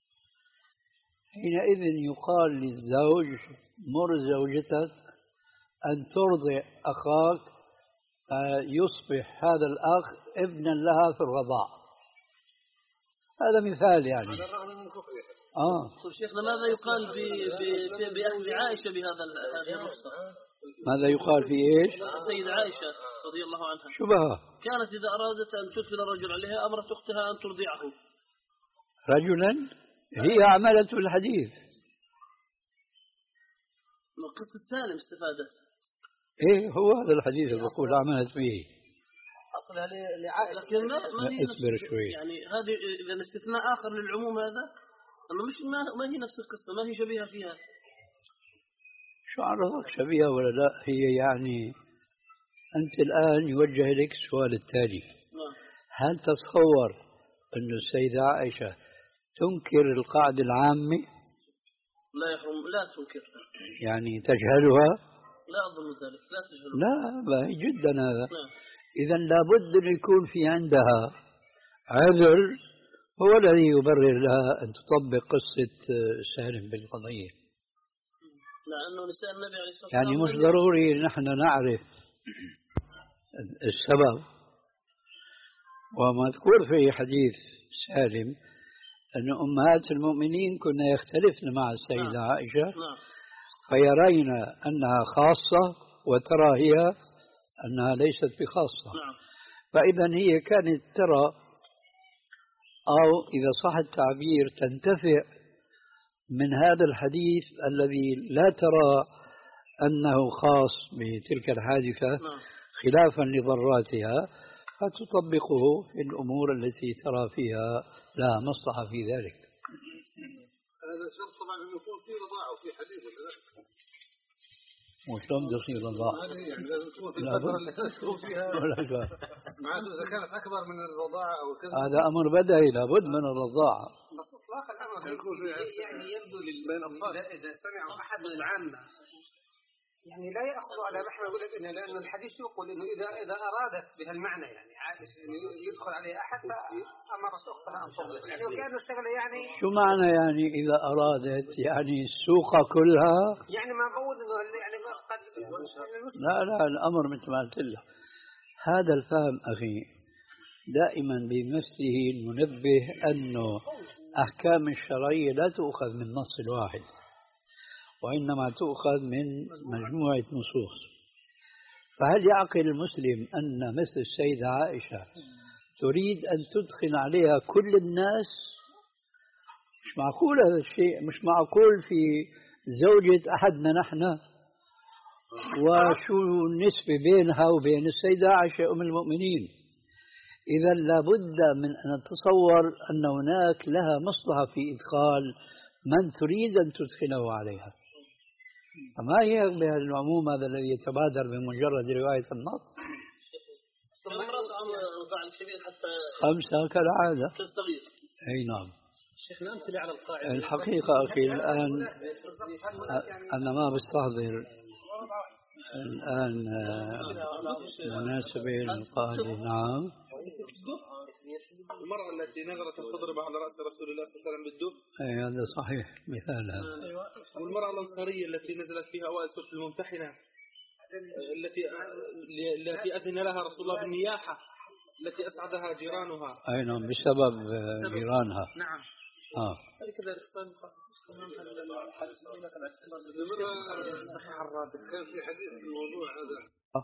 حينئذ يقال للزوج: مر زوجتك أن ترضع أخاك يصبح هذا الأخ ابنا لها في الرضاع. هذا مثال يعني. على الرغم من كفره. آه. شيخنا ماذا يقال بأخذ عائشة بهذا هذه الرخصة؟ ماذا يقال في إيش؟ السيدة عائشة رضي الله عنها شبهة. كانت إذا أرادت أن تدخل الرجل عليها أمرت أختها أن ترضعه. رجلا هي عملت الحديث. من قصة سالم استفادت. إيه هو هذا الحديث يقول عملت به. أصلها لعائلة. لكن ما ما هي اصبر شوي. يعني هذه إذا استثناء آخر للعموم هذا، أنه مش ما, ما هي نفس القصة، ما هي شبيهة فيها. شو عرفك شبيهة ولا لا؟ هي يعني أنت الآن يوجه لك السؤال التالي: هل تتصور أن السيدة عائشة تنكر القاعدة العامة؟ لا يحرم، لا تنكر. يعني تجهلها؟ لا أظن ذلك، لا تجهلها. لا باهي جدا هذا. نعم. إذا لابد أن يكون في عندها عذر هو الذي يبرر لها أن تطبق قصة سالم بالقضية. لأنه نساء النبي عليه الصلاة والسلام يعني مش ضروري نحن نعرف السبب. ومذكور في حديث سالم أن أمهات المؤمنين كنا يختلفن مع السيدة نعم. عائشة نعم. فيرين أنها خاصة وترى هي أنها ليست بخاصة. نعم. فإذا هي كانت ترى، أو إذا صح التعبير تنتفع من هذا الحديث الذي لا ترى أنه خاص بتلك الحادثة نعم. خلافا لضراتها، فتطبقه في الأمور التي ترى فيها لها مصلحة في ذلك. هذا الشرط طبعا أن يكون في رضاعة وفي حديث ولا لا؟ وشلون دخيل الرضاعة؟ يعني لازم تكون في الفترة اللي تكون فيها معناته إذا كانت أكبر من الرضاعة أو كذا. هذا أمر بدهي، لابد من الرضاعة. إطلاق الأمر يكون يعني يبدو بين الأطفال إذا سمعوا أحد من العامة يعني لا يأخذ على محمل يقول لك إنه لأن الحديث يقول إنه إذا إذا أرادت بهالمعنى يعني عائش إنه يدخل عليه أحد فأمرت أختها أن تطلق يعني وكأنه اشتغل يعني شو معنى يعني إذا أرادت يعني السوق كلها؟ يعني ما بقول إنه يعني ما قد لا لا الأمر مثل ما قلت لك هذا الفهم أخي دائما بمثله المنبه أنه أحكام الشرعية لا تؤخذ من نص واحد وإنما تؤخذ من مجموعة نصوص. فهل يعقل المسلم أن مثل السيدة عائشة تريد أن تدخل عليها كل الناس؟ مش معقول هذا الشيء، مش معقول في زوجة أحدنا نحن. وشو النسبة بينها وبين السيدة عائشة أم المؤمنين؟ إذا لابد من أن نتصور أن هناك لها مصلحة في إدخال من تريد أن تدخله عليها. فما هي بهالعموم هذا الذي يتبادر بمجرد رواية النص. خمسة كالعادة كالصغير. أي نعم. شيخنا أمثلة على القاعدة. الحقيقة أخي الآن أنا ما بستحضر الآن مناسبة للقاعدة. نعم. المرأة التي نذرت أن تضرب على رأس رسول الله صلى الله عليه وسلم بالدف. أي هذا صحيح مثال هذا. والمرأة الأنصارية التي نزلت فيها أوائل سورة الممتحنة التي التي أذن لها رسول الله بالنياحة التي أسعدها جيرانها. أي نعم بسبب جيرانها. نعم. آه. كذلك كان في حديث الموضوع هذا.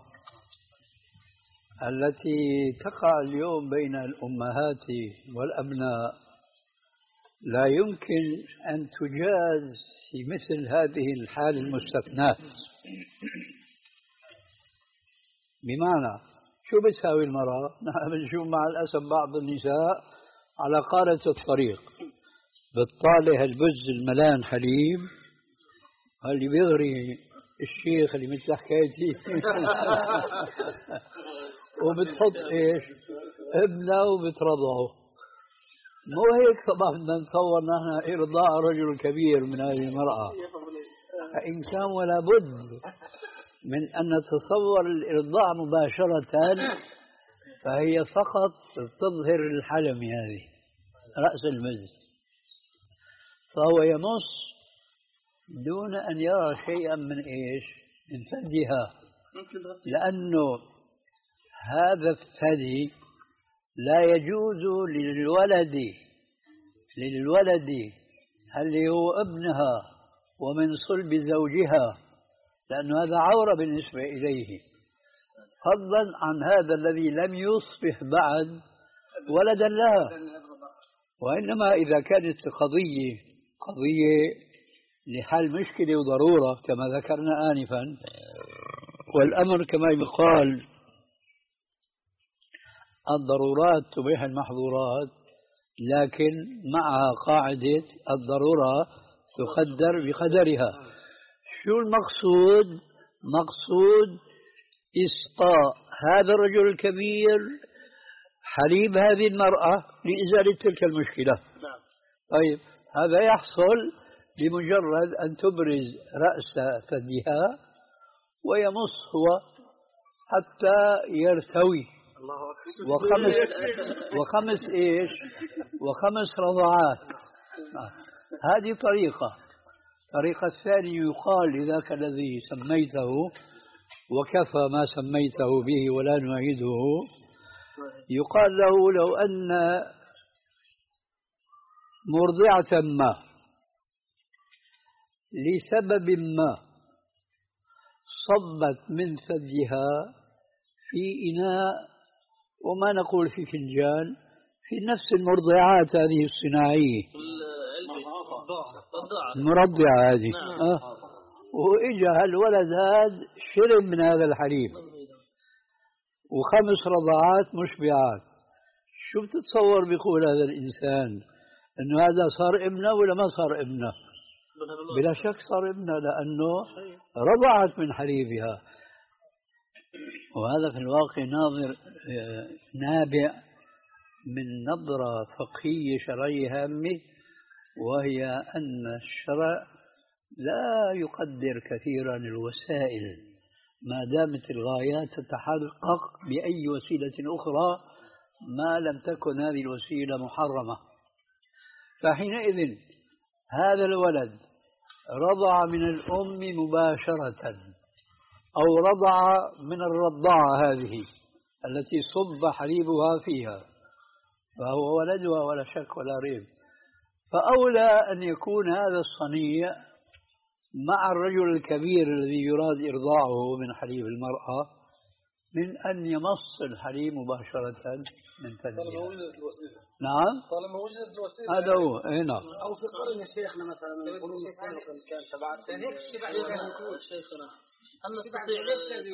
التي تقع اليوم بين الأمهات والأبناء لا يمكن أن تجاز في مثل هذه الحال المستثنات. بمعنى شو بتساوي المرأة؟ نحن بنشوف مع الأسف بعض النساء على قارة الطريق بتطالع البز الملان حليب اللي بيغري الشيخ اللي مثل حكايتي وبتحط ايش ابنه وبترضعه. مو هيك طبعا بدنا نتصور نحن ارضاع رجل كبير من هذه المرأة. فإن كان ولا بد من أن نتصور الإرضاع مباشرة فهي فقط تظهر الحلم هذه رأس المز فهو يمص دون أن يرى شيئا من إيش من ثديها لأنه هذا الثدي لا يجوز للولد للولد اللي هو ابنها ومن صلب زوجها لأنه هذا عورة بالنسبة إليه فضلا عن هذا الذي لم يصبح بعد ولدا لها. وإنما إذا كانت قضية قضية لحل مشكلة وضرورة كما ذكرنا آنفا والأمر كما يقال الضرورات تبيح المحظورات لكن معها قاعدة الضرورة تقدر بقدرها. شو المقصود؟ مقصود إسقاء هذا الرجل الكبير حليب هذه المرأة لإزالة تلك المشكلة. طيب هذا يحصل بمجرد أن تبرز رأس ثديها ويمص هو حتى يرتوي وخمس وخمس إيش وخمس رضعات. هذه طريقة. الطريقة الثانية يقال لذاك الذي سميته وكفى ما سميته به ولا نعيده يقال له لو أن مرضعة ما لسبب ما صبت من ثديها في إناء وما نقول في فنجان في نفس المرضعات هذه الصناعية المرضعة هذه آه. وإجا الولد هذا شرب من هذا الحليب وخمس رضعات مشبعات. شو بتتصور بيقول هذا الإنسان إنه هذا صار ابنه ولا ما صار ابنه؟ بلا شك صار ابنه لأنه رضعت من حليبها. وهذا في الواقع ناظر نابع من نظرة فقهية شرعية هامة وهي أن الشرع لا يقدر كثيرا الوسائل ما دامت الغايات تتحقق بأي وسيلة أخرى ما لم تكن هذه الوسيلة محرمة. فحينئذ هذا الولد رضع من الأم مباشرة أو رضع من الرضاعة هذه التي صب حليبها فيها، فهو ولدها ولا شك ولا ريب. فأولى أن يكون هذا الصنيع مع الرجل الكبير الذي يراد إرضاعه من حليب المرأة من أن يمص الحليب مباشرة من فمها. نعم طالما وجدت الوسيلة هذا هو. اي نعم. او في قرن يا شيخنا مثلا من القرون السابقه كان تبعت شيخنا هل نستطيع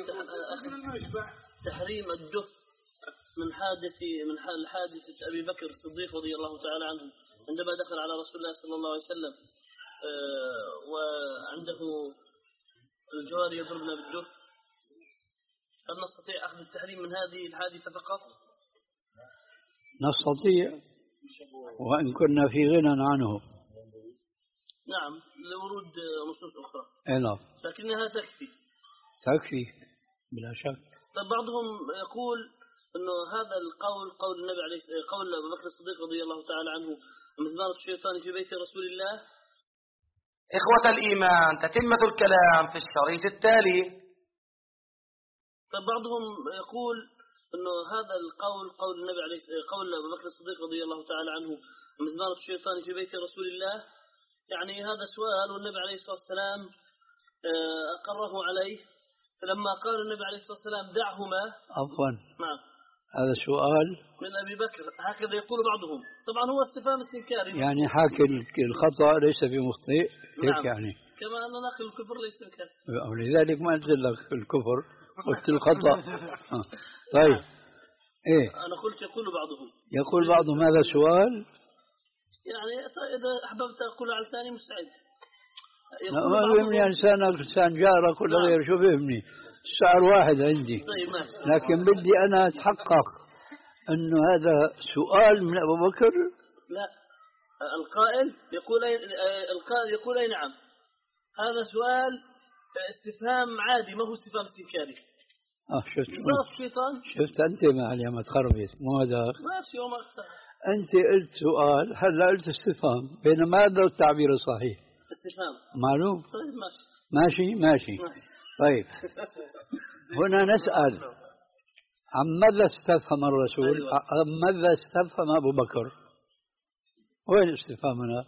تحريم الدف من حادث من حادثة أبي بكر الصديق رضي الله تعالى عنه عندما دخل على رسول الله صلى الله عليه وسلم وعنده الجواري يضربنا بالدف؟ هل نستطيع أخذ التحريم من هذه الحادثة فقط؟ نستطيع وإن كنا في غنى عنه. نعم لورود نصوص أخرى. اي نعم. لكنها تكفي. تكفي بلا شك. طيب بعضهم يقول انه هذا القول قول النبي عليه قول ابو بكر الصديق رضي الله تعالى عنه مزمارة الشيطان في بيت رسول الله. إخوة الإيمان، تتمة الكلام في الشريط التالي. طيب بعضهم يقول انه هذا القول قول النبي عليه قول ابو بكر الصديق رضي الله تعالى عنه مزمارة الشيطان في بيت رسول الله، يعني هذا سؤال والنبي عليه الصلاة والسلام أقره عليه، فلما قال النبي عليه الصلاة والسلام دعهما. عفوا. نعم. هذا سؤال من أبي بكر هكذا يقول بعضهم، طبعا هو استفهام استنكاري يعني حاكي الخطأ ليس بمخطئ. هيك نعم. يعني كما أن ناقل الكفر ليس بكافر، ولذلك ما أنزل لك الكفر قلت الخطأ. طيب إيه أنا قلت يقول بعضهم يقول بعضهم هذا سؤال، يعني إذا أحببت أقول على الثاني مستعد. ما بيهمني إنسان إنسان جارك ولا غير، شو بيهمني الشعر واحد عندي. طيب ماشي. لكن بدي أنا أتحقق أنه هذا سؤال من أبو بكر. لا القائل يقول أي القائل يقول أي نعم، هذا سؤال استفهام عادي ما هو استفهام استنكاري. اه شفت الشيطان شفت أنت مع اليوم تخربط مو هذا ماشي وما أنت قلت سؤال هلا قلت استفهام، بينما هذا التعبير الصحيح استفهام معلوم. طيب ماشي ماشي ماشي, ماشي. طيب هنا نسأل عن ماذا استفهم الرسول؟ أيوة. عن ماذا استفهم أبو بكر؟ وين استفهامنا؟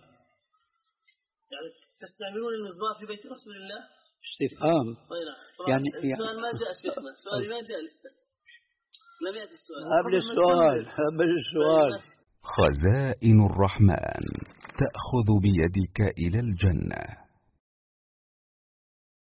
يعني تستعملون المزمار في بيت رسول الله؟ استفهام. يعني السؤال ما جاء شيخنا، السؤال ما جاء لسه لم يأتي السؤال قبل السؤال قبل السؤال. خزائن الرحمن تأخذ بيدك إلى الجنة.